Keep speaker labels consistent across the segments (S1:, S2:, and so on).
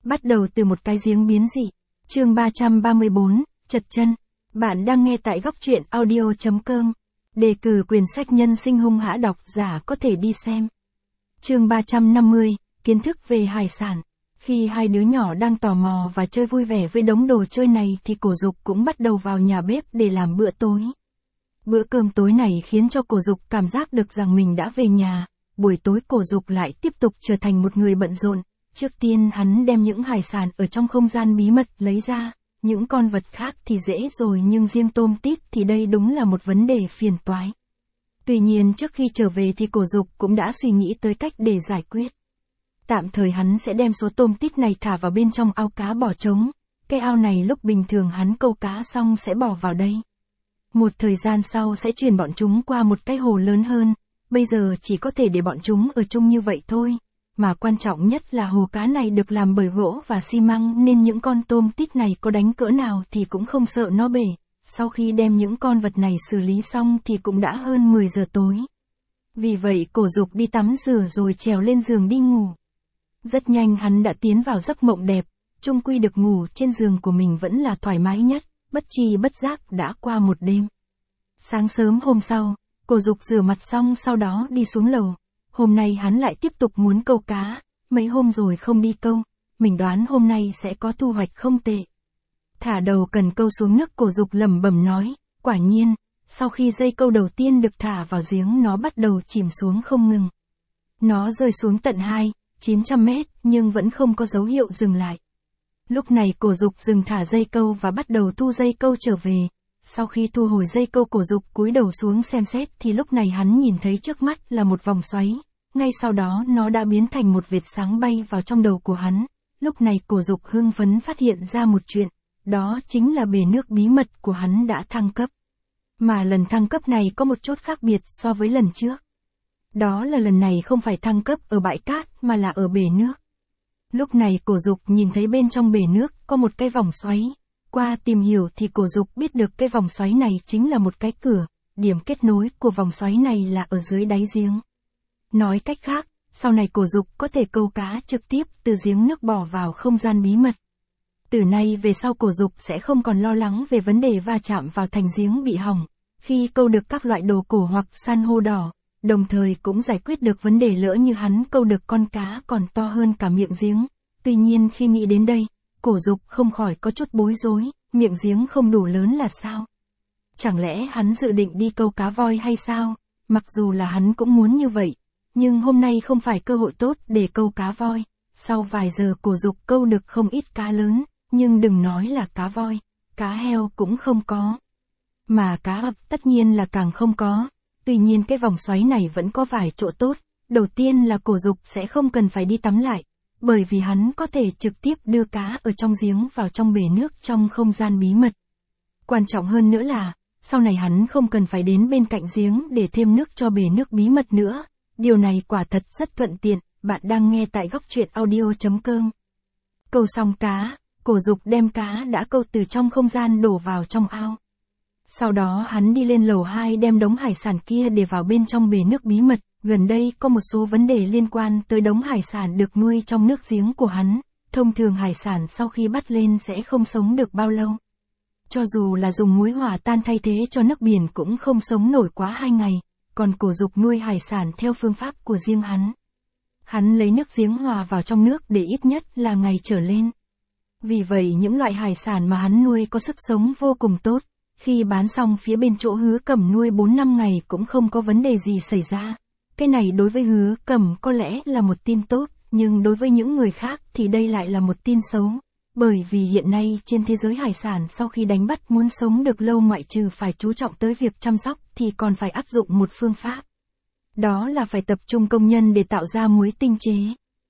S1: Bắt đầu từ một cái giếng biến dị. Chương 334, chật chân. Bạn đang nghe tại góc truyện audio.com. Đề cử quyển sách Nhân sinh hung hã, độc giả có thể đi xem. Chương 350, kiến thức về hải sản. Khi hai đứa nhỏ đang tò mò và chơi vui vẻ với đống đồ chơi này thì Cổ Dục cũng bắt đầu vào nhà bếp để làm bữa tối. Bữa cơm tối này khiến cho Cổ Dục cảm giác được rằng mình đã về nhà. Buổi tối Cổ Dục lại tiếp tục trở thành một người bận rộn. Trước tiên hắn đem những hải sản ở trong không gian bí mật lấy ra, những con vật khác thì dễ rồi nhưng riêng tôm tít thì đây đúng là một vấn đề phiền toái. Tuy nhiên trước khi trở về thì Cổ Dục cũng đã suy nghĩ tới cách để giải quyết. Tạm thời hắn sẽ đem số tôm tít này thả vào bên trong ao cá bỏ trống, cái ao này lúc bình thường hắn câu cá xong sẽ bỏ vào đây. Một thời gian sau sẽ chuyển bọn chúng qua một cái hồ lớn hơn, bây giờ chỉ có thể để bọn chúng ở chung như vậy thôi. Mà quan trọng nhất là hồ cá này được làm bởi gỗ và xi măng nên những con tôm tít này có đánh cỡ nào thì cũng không sợ nó bể. Sau khi đem những con vật này xử lý xong thì cũng đã hơn 10 giờ tối. Vì vậy Cổ Dục đi tắm rửa rồi trèo lên giường đi ngủ. Rất nhanh hắn đã tiến vào giấc mộng đẹp, chung quy được ngủ trên giường của mình vẫn là thoải mái nhất, bất tri bất giác đã qua một đêm. Sáng sớm hôm sau, Cổ Dục rửa mặt xong sau đó đi xuống lầu. Hôm nay hắn lại tiếp tục muốn câu cá, mấy hôm rồi không đi câu, mình đoán hôm nay sẽ có thu hoạch không tệ. Thả đầu cần câu xuống nước, Cổ Dục lẩm bẩm nói, quả nhiên, sau khi dây câu đầu tiên được thả vào giếng nó bắt đầu chìm xuống không ngừng. Nó rơi xuống tận 900 mét nhưng vẫn không có dấu hiệu dừng lại. Lúc này Cổ Dục dừng thả dây câu và bắt đầu thu dây câu trở về. Sau khi thu hồi dây câu, Cổ Dục cúi đầu xuống xem xét thì lúc này hắn nhìn thấy trước mắt là một vòng xoáy. Ngay sau đó nó đã biến thành một vệt sáng bay vào trong đầu của hắn. Lúc này Cổ Dục hưng phấn phát hiện ra một chuyện, đó chính là bể nước bí mật của hắn đã thăng cấp. Mà lần thăng cấp này có một chút khác biệt so với lần trước. Đó là lần này không phải thăng cấp ở bãi cát mà là ở bể nước. Lúc này Cổ Dục nhìn thấy bên trong bể nước có một cái vòng xoáy. Qua tìm hiểu thì Cổ Dục biết được cái vòng xoáy này chính là một cái cửa, điểm kết nối của vòng xoáy này là ở dưới đáy giếng. Nói cách khác, sau này Cổ Dục có thể câu cá trực tiếp từ giếng nước bỏ vào không gian bí mật. Từ nay về sau Cổ Dục sẽ không còn lo lắng về vấn đề va chạm vào thành giếng bị hỏng, khi câu được các loại đồ cổ hoặc san hô đỏ, đồng thời cũng giải quyết được vấn đề lỡ như hắn câu được con cá còn to hơn cả miệng giếng. Tuy nhiên khi nghĩ đến đây, Cổ Dục không khỏi có chút bối rối, miệng giếng không đủ lớn là sao? Chẳng lẽ hắn dự định đi câu cá voi hay sao? Mặc dù là hắn cũng muốn như vậy, nhưng hôm nay không phải cơ hội tốt để câu cá voi. Sau vài giờ Cổ Dục câu được không ít cá lớn, nhưng đừng nói là cá voi, cá heo cũng không có. Mà cá ập tất nhiên là càng không có. Tuy nhiên cái vòng xoáy này vẫn có vài chỗ tốt. Đầu tiên là Cổ Dục sẽ không cần phải đi tắm lại, bởi vì hắn có thể trực tiếp đưa cá ở trong giếng vào trong bể nước trong không gian bí mật. Quan trọng hơn nữa là, sau này hắn không cần phải đến bên cạnh giếng để thêm nước cho bể nước bí mật nữa. Điều này quả thật rất thuận tiện. Bạn đang nghe tại góc truyện audio.com. Câu xong cá, Cổ Dục đem cá đã câu từ trong không gian đổ vào trong ao. Sau đó hắn đi lên lầu 2 đem đống hải sản kia để vào bên trong bể nước bí mật. Gần đây có một số vấn đề liên quan tới đống hải sản được nuôi trong nước giếng của hắn. Thông thường hải sản sau khi bắt lên sẽ không sống được bao lâu. Cho dù là dùng muối hòa tan thay thế cho nước biển cũng không sống nổi quá 2 ngày. Còn Cổ Dục nuôi hải sản theo phương pháp của riêng hắn. Hắn lấy nước giếng hòa vào trong nước để ít nhất là ngày trở lên. Vì vậy những loại hải sản mà hắn nuôi có sức sống vô cùng tốt. Khi bán xong phía bên chỗ Hứa Cẩm nuôi 4-5 ngày cũng không có vấn đề gì xảy ra. Cái này đối với Hứa Cẩm có lẽ là một tin tốt, nhưng đối với những người khác thì đây lại là một tin xấu. Bởi vì hiện nay trên thế giới hải sản sau khi đánh bắt muốn sống được lâu ngoại trừ phải chú trọng tới việc chăm sóc thì còn phải áp dụng một phương pháp. Đó là phải tập trung công nhân để tạo ra muối tinh chế.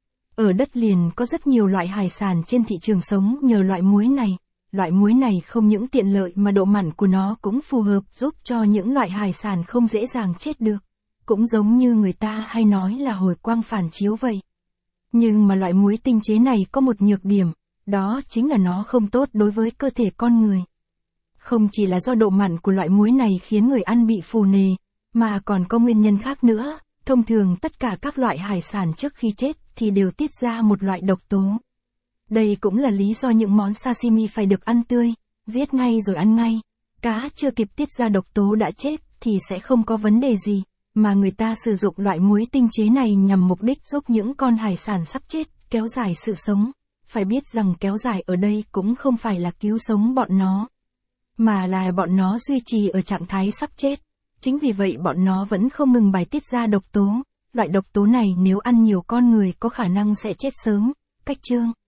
S1: Ở đất liền có rất nhiều loại hải sản trên thị trường sống nhờ loại muối này. Loại muối này không những tiện lợi mà độ mặn của nó cũng phù hợp giúp cho những loại hải sản không dễ dàng chết được. Cũng giống như người ta hay nói là hồi quang phản chiếu vậy. Nhưng mà loại muối tinh chế này có một nhược điểm, đó chính là nó không tốt đối với cơ thể con người. Không chỉ là do độ mặn của loại muối này khiến người ăn bị phù nề, mà còn có nguyên nhân khác nữa. Thông thường tất cả các loại hải sản trước khi chết thì đều tiết ra một loại độc tố. Đây cũng là lý do những món sashimi phải được ăn tươi, giết ngay rồi ăn ngay. Cá chưa kịp tiết ra độc tố đã chết thì sẽ không có vấn đề gì, mà người ta sử dụng loại muối tinh chế này nhằm mục đích giúp những con hải sản sắp chết, kéo dài sự sống. Phải biết rằng kéo dài ở đây cũng không phải là cứu sống bọn nó, mà là bọn nó duy trì ở trạng thái sắp chết. Chính vì vậy bọn nó vẫn không ngừng bài tiết ra độc tố. Loại độc tố này nếu ăn nhiều con người có khả năng sẽ chết sớm. Cách chương